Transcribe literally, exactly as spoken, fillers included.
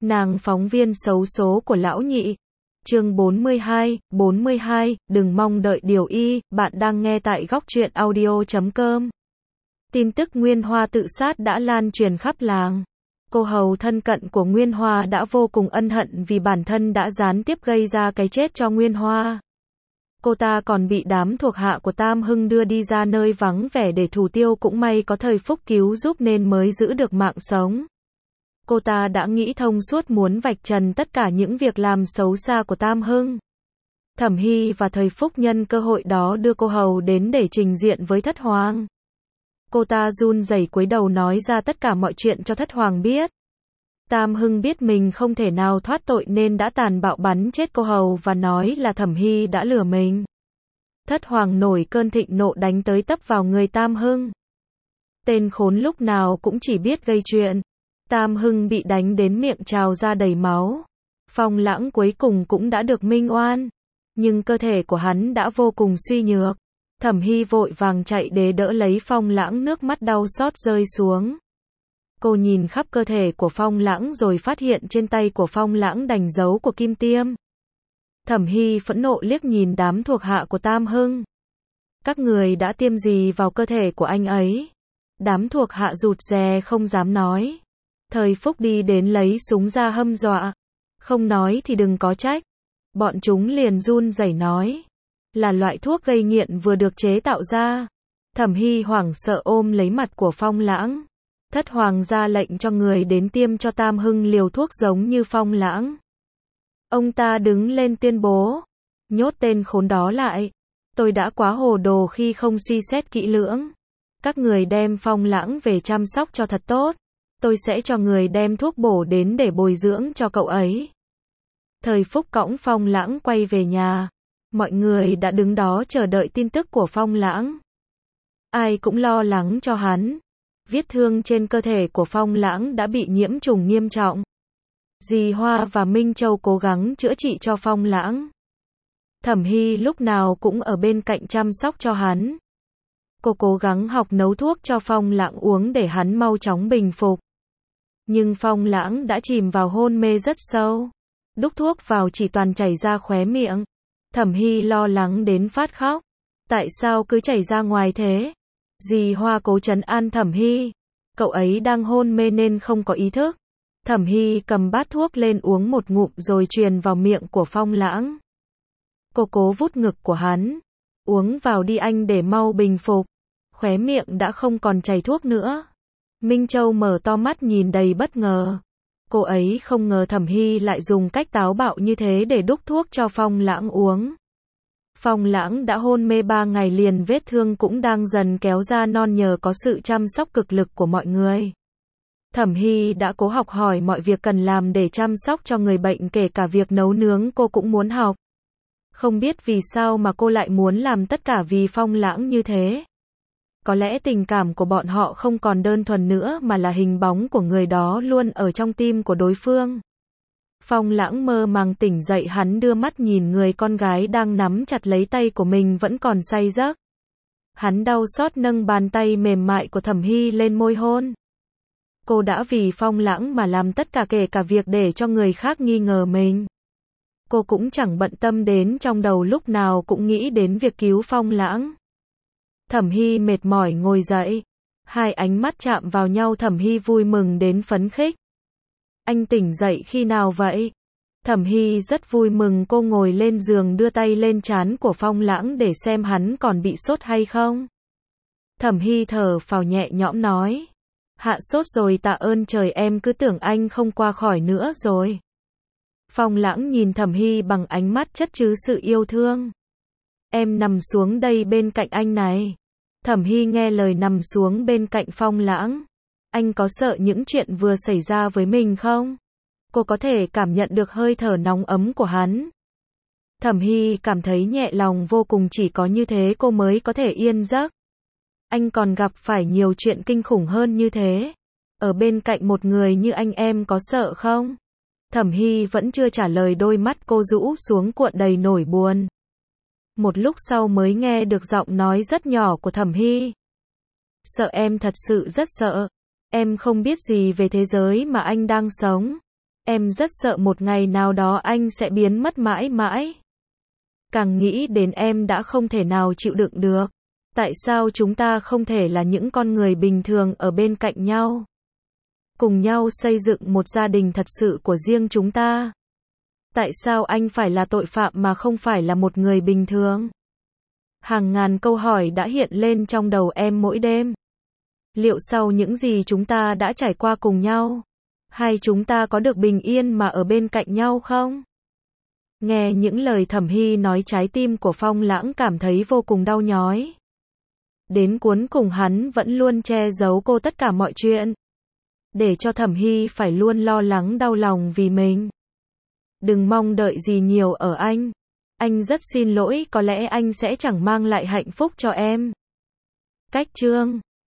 Nàng phóng viên xấu số của lão nhị. Chương bốn mươi hai, bốn mươi hai, đừng mong đợi điều y, bạn đang nghe tại góc truyện audio chấm com. Tin tức Nguyên Hoa tự sát đã lan truyền khắp làng. Cô hầu thân cận của Nguyên Hoa đã vô cùng ân hận vì bản thân đã gián tiếp gây ra cái chết cho Nguyên Hoa. Cô ta còn bị đám thuộc hạ của Tam Hưng đưa đi ra nơi vắng vẻ để thủ tiêu, cũng may có thời Phúc cứu giúp nên mới giữ được mạng sống. Cô ta đã nghĩ thông suốt, muốn vạch trần tất cả những việc làm xấu xa của Tam Hưng. Thẩm Hy và thời Phúc nhân cơ hội đó đưa cô hầu đến để trình diện với Thất Hoàng. Cô ta run rẩy cúi đầu nói ra tất cả mọi chuyện cho Thất Hoàng biết. Tam Hưng biết mình không thể nào thoát tội nên đã tàn bạo bắn chết cô hầu và nói là Thẩm Hy đã lừa mình. Thất Hoàng nổi cơn thịnh nộ đánh tới tấp vào người Tam Hưng. Tên khốn lúc nào cũng chỉ biết gây chuyện. Tam Hưng bị đánh đến miệng trào ra đầy máu. Phong Lãng cuối cùng cũng đã được minh oan. Nhưng cơ thể của hắn đã vô cùng suy nhược. Thẩm Hy vội vàng chạy đến đỡ lấy Phong Lãng, nước mắt đau xót rơi xuống. Cô nhìn khắp cơ thể của Phong Lãng rồi phát hiện trên tay của Phong Lãng đánh dấu của kim tiêm. Thẩm Hy phẫn nộ liếc nhìn đám thuộc hạ của Tam Hưng. Các người đã tiêm gì vào cơ thể của anh ấy? Đám thuộc hạ rụt rè không dám nói. Thời Phúc đi đến lấy súng ra hâm dọa. Không nói thì đừng có trách. Bọn chúng liền run rẩy nói. Là loại thuốc gây nghiện vừa được chế tạo ra. Thẩm Hy hoảng sợ ôm lấy mặt của Phong Lãng. Thất Hoàng ra lệnh cho người đến tiêm cho Tam Hưng liều thuốc giống như Phong Lãng. Ông ta đứng lên tuyên bố. Nhốt tên khốn đó lại. Tôi đã quá hồ đồ khi không suy xét kỹ lưỡng. Các người đem Phong Lãng về chăm sóc cho thật tốt. Tôi sẽ cho người đem thuốc bổ đến để bồi dưỡng cho cậu ấy. Thời Phúc cõng Phong Lãng quay về nhà. Mọi người đã đứng đó chờ đợi tin tức của Phong Lãng. Ai cũng lo lắng cho hắn. Vết thương trên cơ thể của Phong Lãng đã bị nhiễm trùng nghiêm trọng. Dì Hoa và Minh Châu cố gắng chữa trị cho Phong Lãng. Thẩm Hy lúc nào cũng ở bên cạnh chăm sóc cho hắn. Cô cố gắng học nấu thuốc cho Phong Lãng uống để hắn mau chóng bình phục. Nhưng Phong Lãng đã chìm vào hôn mê rất sâu. Đút thuốc vào chỉ toàn chảy ra khóe miệng. Thẩm Hy lo lắng đến phát khóc. Tại sao cứ chảy ra ngoài thế? Dì Hoa cố trấn an Thẩm Hy. Cậu ấy đang hôn mê nên không có ý thức. Thẩm Hy cầm bát thuốc lên uống một ngụm rồi truyền vào miệng của Phong Lãng. Cô cố vút ngực của hắn. Uống vào đi anh để mau bình phục. Khóe miệng đã không còn chảy thuốc nữa. Minh Châu mở to mắt nhìn đầy bất ngờ. Cô ấy không ngờ Thẩm Hy lại dùng cách táo bạo như thế để đút thuốc cho Phong Lãng uống. Phong Lãng đã hôn mê ba ngày liền, vết thương cũng đang dần kéo ra non nhờ có sự chăm sóc cực lực của mọi người. Thẩm Hy đã cố học hỏi mọi việc cần làm để chăm sóc cho người bệnh, kể cả việc nấu nướng cô cũng muốn học. Không biết vì sao mà cô lại muốn làm tất cả vì Phong Lãng như thế. Có lẽ tình cảm của bọn họ không còn đơn thuần nữa mà là hình bóng của người đó luôn ở trong tim của đối phương. Phong Lãng mơ màng tỉnh dậy, hắn đưa mắt nhìn người con gái đang nắm chặt lấy tay của mình vẫn còn say giấc. Hắn đau xót nâng bàn tay mềm mại của Thẩm Hy lên môi hôn. Cô đã vì Phong Lãng mà làm tất cả, kể cả việc để cho người khác nghi ngờ mình. Cô cũng chẳng bận tâm đến, trong đầu lúc nào cũng nghĩ đến việc cứu Phong Lãng. Thẩm Hy mệt mỏi ngồi dậy. Hai ánh mắt chạm vào nhau, Thẩm Hy vui mừng đến phấn khích. Anh tỉnh dậy khi nào vậy? Thẩm Hy rất vui mừng, cô ngồi lên giường đưa tay lên trán của Phong Lãng để xem hắn còn bị sốt hay không. Thẩm Hy thở phào nhẹ nhõm nói. Hạ sốt rồi, tạ ơn trời, em cứ tưởng anh không qua khỏi nữa rồi. Phong Lãng nhìn Thẩm Hy bằng ánh mắt chất chứa sự yêu thương. Em nằm xuống đây bên cạnh anh này. Thẩm Hy nghe lời nằm xuống bên cạnh Phong Lãng. Anh có sợ những chuyện vừa xảy ra với mình không? Cô có thể cảm nhận được hơi thở nóng ấm của hắn. Thẩm Hy cảm thấy nhẹ lòng vô cùng, chỉ có như thế cô mới có thể yên giấc. Anh còn gặp phải nhiều chuyện kinh khủng hơn như thế. Ở bên cạnh một người như anh em có sợ không? Thẩm Hy vẫn chưa trả lời, đôi mắt cô rũ xuống cuộn đầy nỗi buồn. Một lúc sau mới nghe được giọng nói rất nhỏ của Thẩm Hy. Sợ, em thật sự rất sợ. Em không biết gì về thế giới mà anh đang sống. Em rất sợ một ngày nào đó anh sẽ biến mất mãi mãi. Càng nghĩ đến em đã không thể nào chịu đựng được. Tại sao chúng ta không thể là những con người bình thường ở bên cạnh nhau? Cùng nhau xây dựng một gia đình thật sự của riêng chúng ta. Tại sao anh phải là tội phạm mà không phải là một người bình thường? Hàng ngàn câu hỏi đã hiện lên trong đầu em mỗi đêm. Liệu sau những gì chúng ta đã trải qua cùng nhau, hay chúng ta có được bình yên mà ở bên cạnh nhau không? Nghe những lời Thẩm Hy nói, trái tim của Phong Lãng cảm thấy vô cùng đau nhói. Đến cuối cùng hắn vẫn luôn che giấu cô tất cả mọi chuyện, để cho Thẩm Hy phải luôn lo lắng đau lòng vì mình. Đừng mong đợi gì nhiều ở anh. Anh rất xin lỗi, có lẽ anh sẽ chẳng mang lại hạnh phúc cho em. Cách chương